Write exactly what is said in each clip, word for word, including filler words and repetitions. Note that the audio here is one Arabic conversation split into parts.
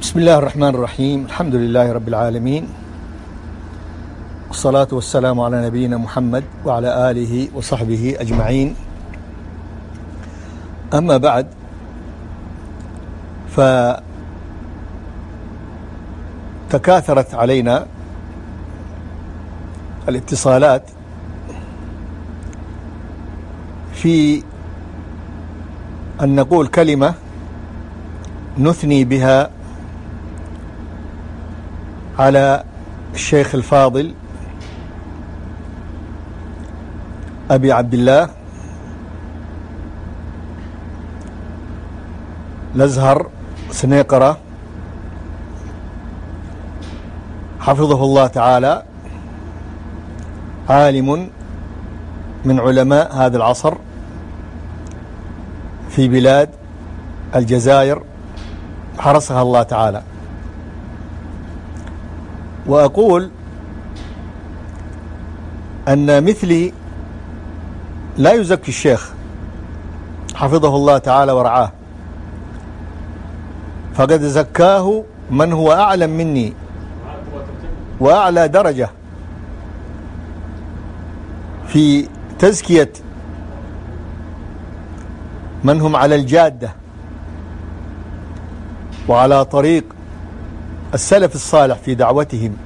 بسم الله الرحمن الرحيم. الحمد لله رب العالمين، والصلاة والسلام على نبينا محمد وعلى آله وصحبه أجمعين. أما بعد، فتكاثرت علينا الاتصالات في أن نقول كلمة نثني بها على الشيخ الفاضل أبي عبد الله الأزهر سنيقرة حفظه الله تعالى، عالم من علماء هذا العصر في بلاد الجزائر حرسها الله تعالى. وأقول أن مثلي لا يزكي الشيخ حفظه الله تعالى ورعاه، فقد زكاه من هو أعلم مني وأعلى درجة في تزكية من هم على الجادة وعلى طريق السلف الصالح في دعوتهم.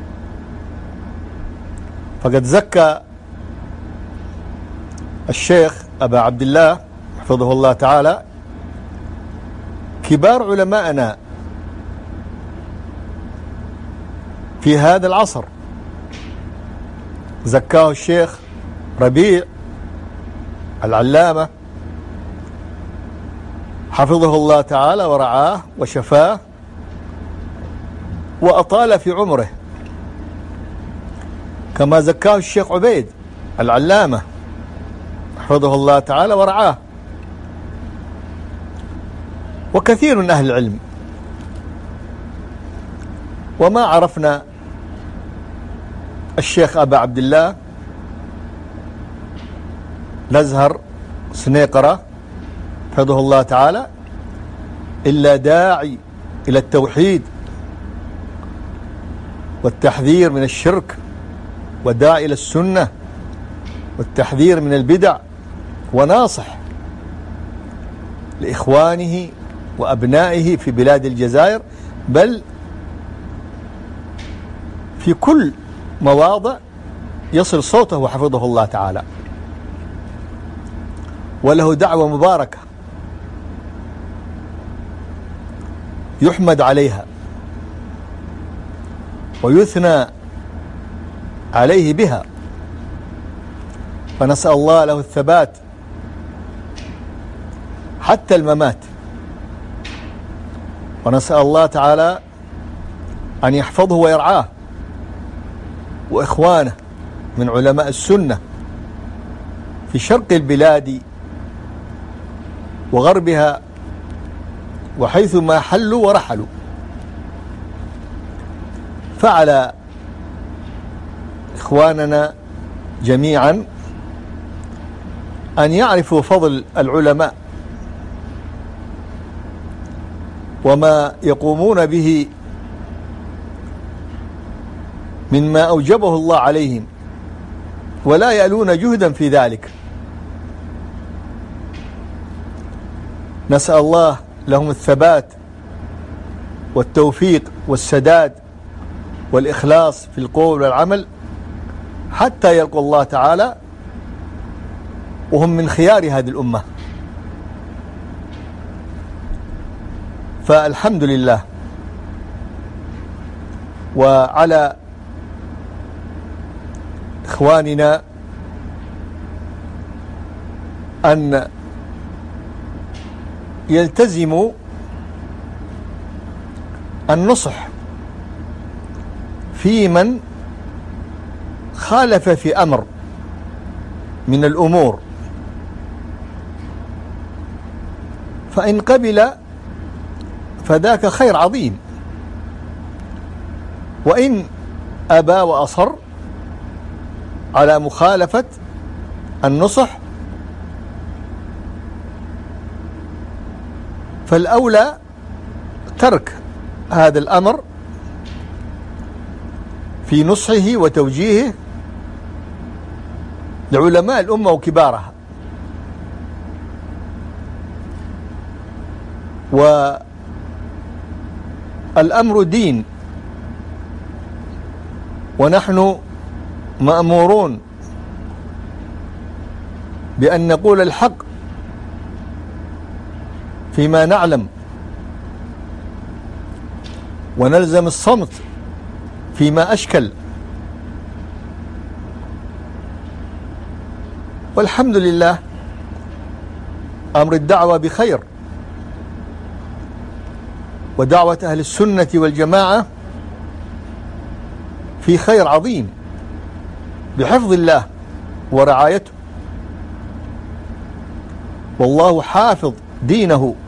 فقد زكى الشيخ أبا عبد الله حفظه الله تعالى كبار علماءنا في هذا العصر. زكاه الشيخ ربيع العلامة حفظه الله تعالى ورعاه وشفاه وأطال في عمره، كما زكاه الشيخ عبيد العلامة حفظه الله تعالى ورعاه، وكثير من أهل العلم. وما عرفنا الشيخ أبا عبد الله الأزهر سنيقرة حفظه الله تعالى إلا داعي إلى التوحيد والتحذير من الشرك، وداعي إلى السنة والتحذير من البدع، وناصح لإخوانه وأبنائه في بلاد الجزائر، بل في كل مواضع يصل صوته حفظه الله تعالى. وله دعوة مباركة يحمد عليها ويثنى عليه بها، فنسأل الله له الثبات حتى الممات، ونسأل الله تعالى أن يحفظه ويرعاه وإخوانه من علماء السنة في شرق البلاد وغربها وحيث ما حلوا ورحلوا. فعلى إخواننا جميعا أن يعرفوا فضل العلماء وما يقومون به مما أوجبه الله عليهم، ولا يألون جهدا في ذلك. نسأل الله لهم الثبات والتوفيق والسداد والإخلاص في القول والعمل حتى يلقوا الله تعالى وهم من خيار هذه الأمة. فالحمد لله. وعلى إخواننا أن يلتزموا النصح في من خالف في أمر من الأمور، فإن قبل فذاك خير عظيم، وإن أبى وأصر على مخالفة النصح فالأولى ترك هذا الأمر في نصحه وتوجيهه لعلماء الأمة وكبارها. والأمر دين، ونحن مأمورون بأن نقول الحق فيما نعلم، ونلزم الصمت فيما أشكل. والحمد لله أمر الدعوة بخير، ودعوة أهل السنة والجماعة في خير عظيم بحفظ الله ورعايته، والله حافظ دينه